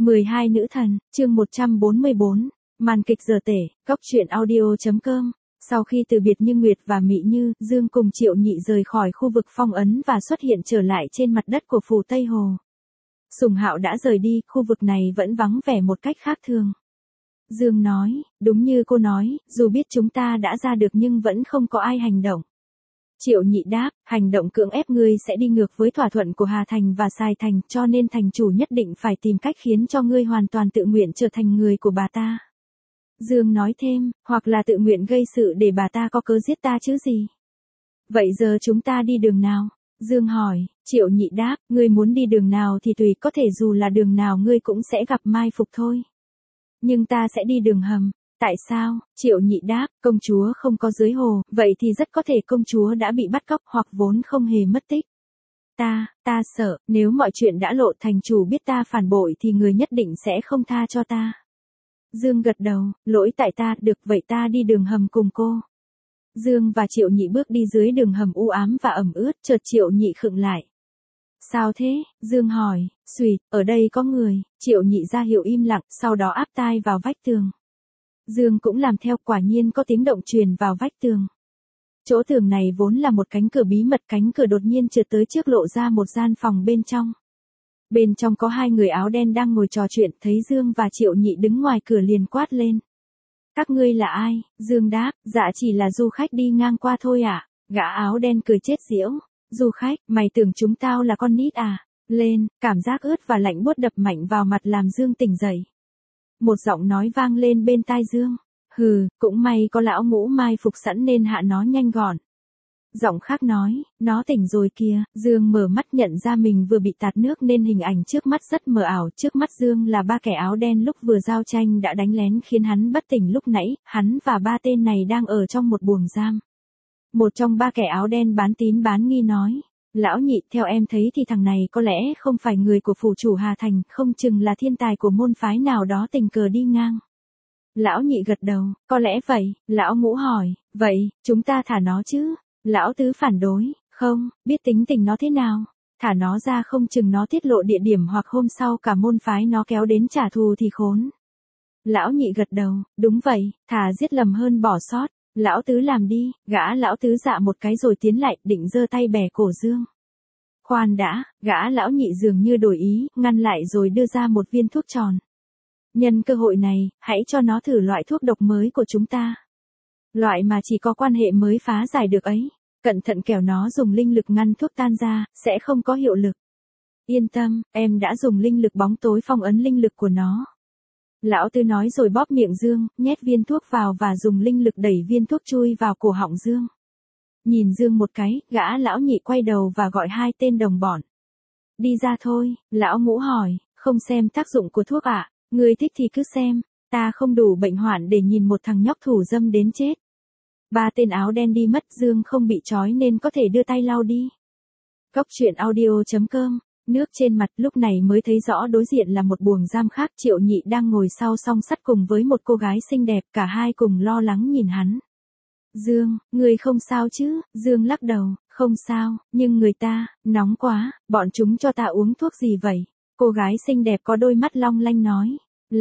12 nữ thần, chương 144, màn kịch giờ tể, góc truyện audio.com. Sau khi từ biệt Như Nguyệt và Mị Như, Dương cùng Triệu Nhị rời khỏi khu vực phong ấn và xuất hiện trở lại trên mặt đất của phủ Tây Hồ. Sùng Hạo đã rời đi, khu vực này vẫn vắng vẻ một cách khác thường. Dương nói, đúng như cô nói, dù biết chúng ta đã ra được nhưng vẫn không có ai hành động. Triệu Nhị đáp, hành động cưỡng ép ngươi sẽ đi ngược với thỏa thuận của Hà Thành và Sài Thành, cho nên thành chủ nhất định phải tìm cách khiến cho ngươi hoàn toàn tự nguyện trở thành người của bà ta. Dương nói thêm, hoặc là tự nguyện gây sự để bà ta có cớ giết ta chứ gì. Vậy giờ chúng ta đi đường nào? Dương hỏi, Triệu Nhị đáp, ngươi muốn đi đường nào thì tùy, có thể dù là đường nào ngươi cũng sẽ gặp mai phục thôi. Nhưng ta sẽ đi đường hầm. Tại sao? Triệu Nhị đáp, công chúa không có dưới hồ, vậy thì rất có thể công chúa đã bị bắt cóc hoặc vốn không hề mất tích. Ta sợ, nếu mọi chuyện đã lộ, thành chủ biết ta phản bội thì người nhất định sẽ không tha cho ta. Dương gật đầu, lỗi tại ta, được vậy ta đi đường hầm cùng cô. Dương và Triệu Nhị bước đi dưới đường hầm u ám và ẩm ướt, chợt Triệu Nhị khựng lại. Sao thế? Dương hỏi, xuỵt, ở đây có người. Triệu Nhị ra hiệu im lặng, sau đó áp tai vào vách tường. Dương cũng làm theo, quả nhiên có tiếng động truyền vào vách tường. Chỗ tường này vốn là một cánh cửa bí mật, cánh cửa đột nhiên trượt tới trước lộ ra một gian phòng bên trong. Bên trong có hai người áo đen đang ngồi trò chuyện, thấy Dương và Triệu Nhị đứng ngoài cửa liền quát lên. Các ngươi là ai? Dương đáp, dạ chỉ là du khách đi ngang qua thôi ạ. Gã áo đen cười chết giễu. Du khách, mày tưởng chúng tao là con nít à? Lên, cảm giác ướt và lạnh buốt đập mạnh vào mặt làm Dương tỉnh dậy. Một giọng nói vang lên bên tai Dương. Hừ, cũng may có lão ngũ mai phục sẵn nên hạ nó nhanh gọn. Giọng khác nói, nó tỉnh rồi kìa. Dương mở mắt nhận ra mình vừa bị tạt nước nên hình ảnh trước mắt rất mờ ảo. Trước mắt Dương là ba kẻ áo đen lúc vừa giao tranh đã đánh lén khiến hắn bất tỉnh lúc nãy. Hắn và ba tên này đang ở trong một buồng giam. Một trong ba kẻ áo đen bán tín bán nghi nói. Lão Nhị, theo em thấy thì thằng này có lẽ không phải người của phủ chủ Hà Thành, không chừng là thiên tài của môn phái nào đó tình cờ đi ngang. Lão Nhị gật đầu, có lẽ vậy. Lão Ngũ hỏi, vậy, chúng ta thả nó chứ? Lão Tứ phản đối, không, biết tính tình nó thế nào. Thả nó ra không chừng nó tiết lộ địa điểm hoặc hôm sau cả môn phái nó kéo đến trả thù thì khốn. Lão Nhị gật đầu, đúng vậy, thà giết lầm hơn bỏ sót. Lão Tứ làm đi. Gã Lão Tứ dạ một cái rồi tiến lại, định giơ tay bẻ cổ Dương. Khoan đã, gã Lão Nhị dường như đổi ý, ngăn lại rồi đưa ra một viên thuốc tròn. Nhân cơ hội này, hãy cho nó thử loại thuốc độc mới của chúng ta. Loại mà chỉ có quan hệ mới phá giải được ấy. Cẩn thận kẻo nó dùng linh lực ngăn thuốc tan ra, sẽ không có hiệu lực. Yên tâm, em đã dùng linh lực bóng tối phong ấn linh lực của nó. Lão Tứ nói rồi bóp miệng Dương, nhét viên thuốc vào và dùng linh lực đẩy viên thuốc chui vào cổ họng Dương. Nhìn Dương một cái, gã Lão Nhị quay đầu và gọi hai tên đồng bọn. Đi ra thôi. Lão Ngũ hỏi, không xem tác dụng của thuốc ạ? Ngươi thích thì cứ xem, ta không đủ bệnh hoạn để nhìn một thằng nhóc thủ dâm đến chết. Ba tên áo đen đi mất, Dương không bị trói nên có thể đưa tay lau đi. Góc truyện audio.com. Nước trên mặt, lúc này mới thấy rõ đối diện là một buồng giam khác. Triệu Nhị đang ngồi sau song sắt cùng với một cô gái xinh đẹp, cả hai cùng lo lắng nhìn hắn. Dương, người không sao chứ? Dương lắc đầu, không sao, nhưng người ta, nóng quá, bọn chúng cho ta uống thuốc gì vậy? Cô gái xinh đẹp có đôi mắt long lanh nói,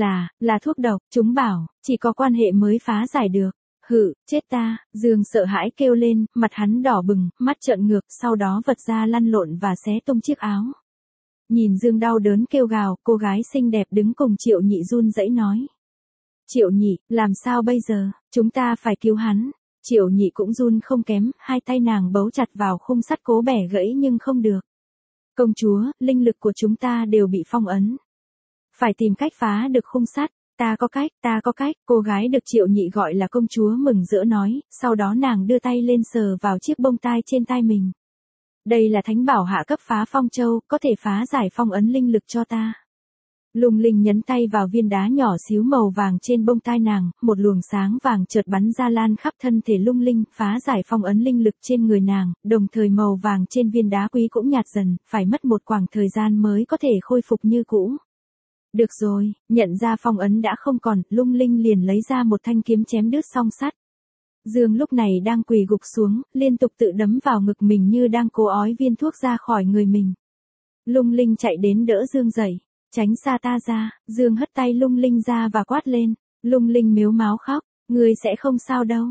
là thuốc độc, chúng bảo, chỉ có quan hệ mới phá giải được. Hự, chết ta. Dương sợ hãi kêu lên, mặt hắn đỏ bừng, mắt trợn ngược, sau đó vật ra lăn lộn và xé tung chiếc áo. Nhìn Dương đau đớn kêu gào, cô gái xinh đẹp đứng cùng Triệu Nhị run rẩy nói. Triệu Nhị, làm sao bây giờ? Chúng ta phải cứu hắn. Triệu Nhị cũng run không kém, hai tay nàng bấu chặt vào khung sắt cố bẻ gãy nhưng không được. Công chúa, linh lực của chúng ta đều bị phong ấn. Phải tìm cách phá được khung sắt. Ta có cách, cô gái được Triệu Nhị gọi là công chúa mừng rỡ nói, sau đó nàng đưa tay lên sờ vào chiếc bông tai trên tai mình. Đây là thánh bảo hạ cấp phá phong châu, có thể phá giải phong ấn linh lực cho ta. Lung Linh nhấn tay vào viên đá nhỏ xíu màu vàng trên bông tai nàng, một luồng sáng vàng chợt bắn ra lan khắp thân thể Lung Linh, phá giải phong ấn linh lực trên người nàng, đồng thời màu vàng trên viên đá quý cũng nhạt dần, phải mất một khoảng thời gian mới có thể khôi phục như cũ. Được rồi, nhận ra phong ấn đã không còn, Lung Linh liền lấy ra một thanh kiếm chém đứt song sắt. Dương lúc này đang quỳ gục xuống, liên tục tự đấm vào ngực mình như đang cố ói viên thuốc ra khỏi người mình. Lung Linh chạy đến đỡ Dương dậy. Tránh xa ta ra, Dương hất tay Lung Linh ra và quát lên. Lung Linh mếu máo khóc, ngươi sẽ không sao đâu.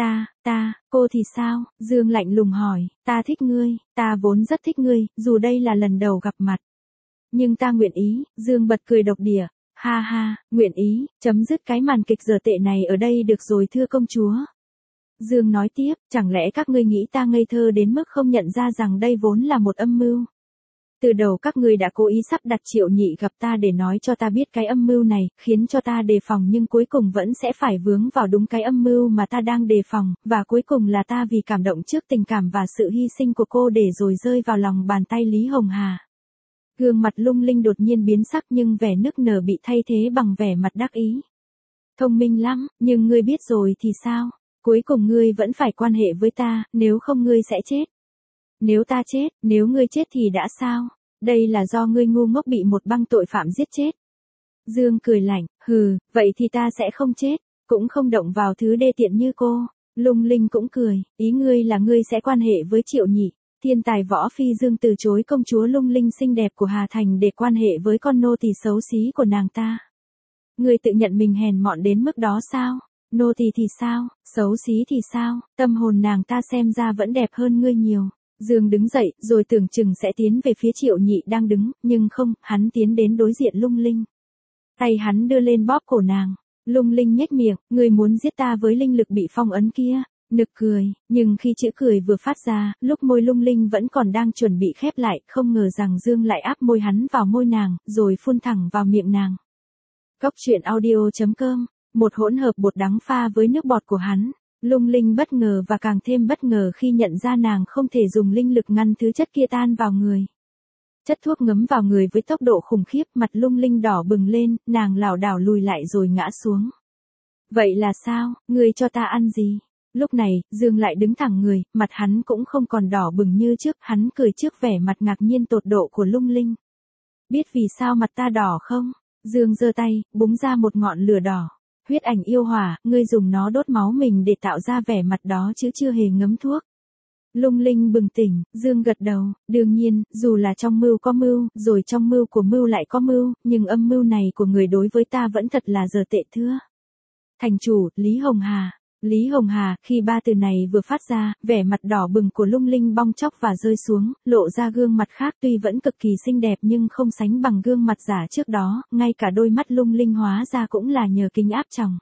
Cô thì sao? Dương lạnh lùng hỏi, ta thích ngươi, ta vốn rất thích ngươi, dù đây là lần đầu gặp mặt. Nhưng ta nguyện ý, Dương bật cười độc địa. Ha ha, nguyện ý, chấm dứt cái màn kịch dở tệ này ở đây được rồi thưa công chúa. Dương nói tiếp, chẳng lẽ các ngươi nghĩ ta ngây thơ đến mức không nhận ra rằng đây vốn là một âm mưu? Từ đầu các ngươi đã cố ý sắp đặt Triệu Nhị gặp ta để nói cho ta biết cái âm mưu này, khiến cho ta đề phòng nhưng cuối cùng vẫn sẽ phải vướng vào đúng cái âm mưu mà ta đang đề phòng, và cuối cùng là ta vì cảm động trước tình cảm và sự hy sinh của cô để rồi rơi vào lòng bàn tay Lý Hồng Hà. Gương mặt Lung Linh đột nhiên biến sắc nhưng vẻ nức nở bị thay thế bằng vẻ mặt đắc ý. Thông minh lắm, nhưng ngươi biết rồi thì sao? Cuối cùng ngươi vẫn phải quan hệ với ta, nếu không ngươi sẽ chết. Nếu ta chết, nếu ngươi chết thì đã sao? Đây là do ngươi ngu ngốc bị một băng tội phạm giết chết. Dương cười lạnh, hừ, vậy thì ta sẽ không chết, cũng không động vào thứ đê tiện như cô. Lung Linh cũng cười, ý ngươi là ngươi sẽ quan hệ với Triệu Nhị. Thiên tài võ phi Dương từ chối công chúa Lung Linh xinh đẹp của Hà Thành để quan hệ với con nô tỳ xấu xí của nàng ta. Ngươi tự nhận mình hèn mọn đến mức đó sao? Nô tỳ thì sao, xấu xí thì sao, tâm hồn nàng ta xem ra vẫn đẹp hơn ngươi nhiều. Dương đứng dậy, rồi tưởng chừng sẽ tiến về phía Triệu Nhị đang đứng, nhưng không, hắn tiến đến đối diện Lung Linh. Tay hắn đưa lên bóp cổ nàng. Lung Linh nhếch miệng, ngươi muốn giết ta với linh lực bị phong ấn kia. Nực cười, nhưng khi chữ cười vừa phát ra, lúc môi Lung Linh vẫn còn đang chuẩn bị khép lại, không ngờ rằng Dương lại áp môi hắn vào môi nàng, rồi phun thẳng vào miệng nàng. Cốc truyện audio.com, một hỗn hợp bột đắng pha với nước bọt của hắn. Lung Linh bất ngờ và càng thêm bất ngờ khi nhận ra nàng không thể dùng linh lực ngăn thứ chất kia tan vào người. Chất thuốc ngấm vào người với tốc độ khủng khiếp, mặt Lung Linh đỏ bừng lên, nàng lảo đảo lùi lại rồi ngã xuống. Vậy là sao, ngươi cho ta ăn gì? Lúc này, Dương lại đứng thẳng người, mặt hắn cũng không còn đỏ bừng như trước, hắn cười trước vẻ mặt ngạc nhiên tột độ của Lung Linh. Biết vì sao mặt ta đỏ không? Dương giơ tay, búng ra một ngọn lửa đỏ. Huyết ảnh yêu hỏa, ngươi dùng nó đốt máu mình để tạo ra vẻ mặt đó chứ chưa hề ngấm thuốc. Lung Linh bừng tỉnh, Dương gật đầu, đương nhiên, dù là trong mưu có mưu, rồi trong mưu của mưu lại có mưu, nhưng âm mưu này của người đối với ta vẫn thật là dở tệ thưa. Thành chủ, Lý Hồng Hà. Lý Hồng Hà, khi ba từ này vừa phát ra, vẻ mặt đỏ bừng của Lung Linh bong chóc và rơi xuống, lộ ra gương mặt khác tuy vẫn cực kỳ xinh đẹp nhưng không sánh bằng gương mặt giả trước đó, ngay cả đôi mắt Lung Linh hóa ra cũng là nhờ kính áp tròng.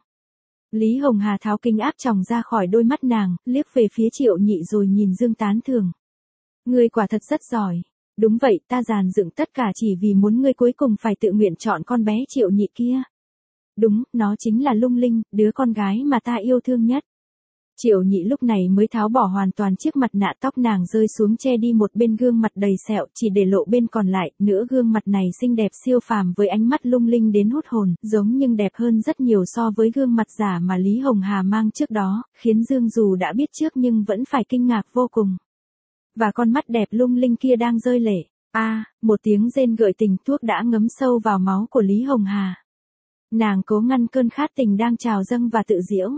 Lý Hồng Hà tháo kính áp tròng ra khỏi đôi mắt nàng, liếc về phía Triệu Nhị rồi nhìn Dương tán thưởng. Ngươi quả thật rất giỏi. Đúng vậy, ta dàn dựng tất cả chỉ vì muốn ngươi cuối cùng phải tự nguyện chọn con bé Triệu Nhị kia. Đúng, nó chính là Lung Linh, đứa con gái mà ta yêu thương nhất. Triệu Nhị lúc này mới tháo bỏ hoàn toàn chiếc mặt nạ, tóc nàng rơi xuống che đi một bên gương mặt đầy sẹo, chỉ để lộ bên còn lại, nửa gương mặt này xinh đẹp siêu phàm với ánh mắt lung linh đến hút hồn, giống nhưng đẹp hơn rất nhiều so với gương mặt giả mà Lý Hồng Hà mang trước đó, khiến Dương dù đã biết trước nhưng vẫn phải kinh ngạc vô cùng. Và con mắt đẹp lung linh kia đang rơi lệ. Một tiếng rên gợi tình, thuốc đã ngấm sâu vào máu của Lý Hồng Hà. Nàng cố ngăn cơn khát tình đang trào dâng và tự giễu.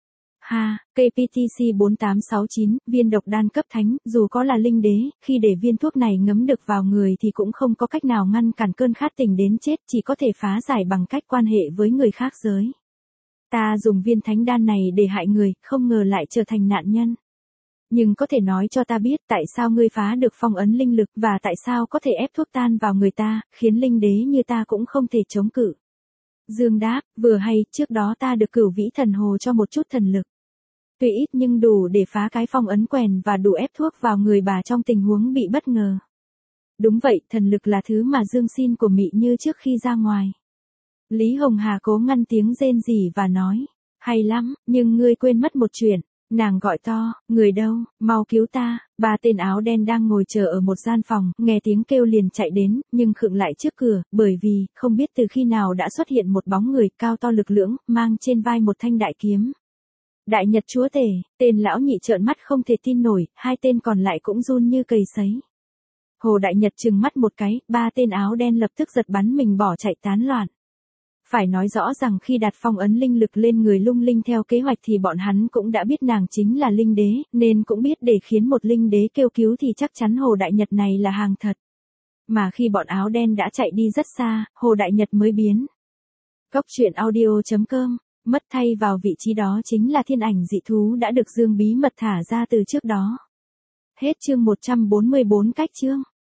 KPTC 4869, viên độc đan cấp thánh, dù có là linh đế, khi để viên thuốc này ngấm được vào người thì cũng không có cách nào ngăn cản cơn khát tình đến chết, chỉ có thể phá giải bằng cách quan hệ với người khác giới. Ta dùng viên thánh đan này để hại người, không ngờ lại trở thành nạn nhân. Nhưng có thể nói cho ta biết tại sao ngươi phá được phong ấn linh lực và tại sao có thể ép thuốc tan vào người ta, khiến linh đế như ta cũng không thể chống cự. Dương đáp, vừa hay, trước đó ta được Cửu Vĩ Thần Hồ cho một chút thần lực. Tuy ít nhưng đủ để phá cái phong ấn quèn và đủ ép thuốc vào người bà trong tình huống bị bất ngờ. Đúng vậy, thần lực là thứ mà Dương xin của Mị Như trước khi ra ngoài. Lý Hồng Hà cố ngăn tiếng rên rỉ và nói, hay lắm, nhưng ngươi quên mất một chuyện. Nàng gọi to, người đâu, mau cứu ta. Ba tên áo đen đang ngồi chờ ở một gian phòng, nghe tiếng kêu liền chạy đến, nhưng khựng lại trước cửa, bởi vì, không biết từ khi nào đã xuất hiện một bóng người cao to lực lưỡng, mang trên vai một thanh đại kiếm. Đại Nhật chúa tể, tên lão nhị trợn mắt không thể tin nổi, hai tên còn lại cũng run như cầy sấy. Hồ Đại Nhật trừng mắt một cái, ba tên áo đen lập tức giật bắn mình bỏ chạy tán loạn. Phải nói rõ rằng khi đặt phong ấn linh lực lên người lung linh theo kế hoạch thì bọn hắn cũng đã biết nàng chính là linh đế, nên cũng biết để khiến một linh đế kêu cứu thì chắc chắn Hồ Đại Nhật này là hàng thật. Mà khi bọn áo đen đã chạy đi rất xa, Hồ Đại Nhật mới biến. Cốc truyện audio.com, mất thay vào vị trí đó chính là thiên ảnh dị thú đã được Dương bí mật thả ra từ trước đó. Hết chương 144 cách chương.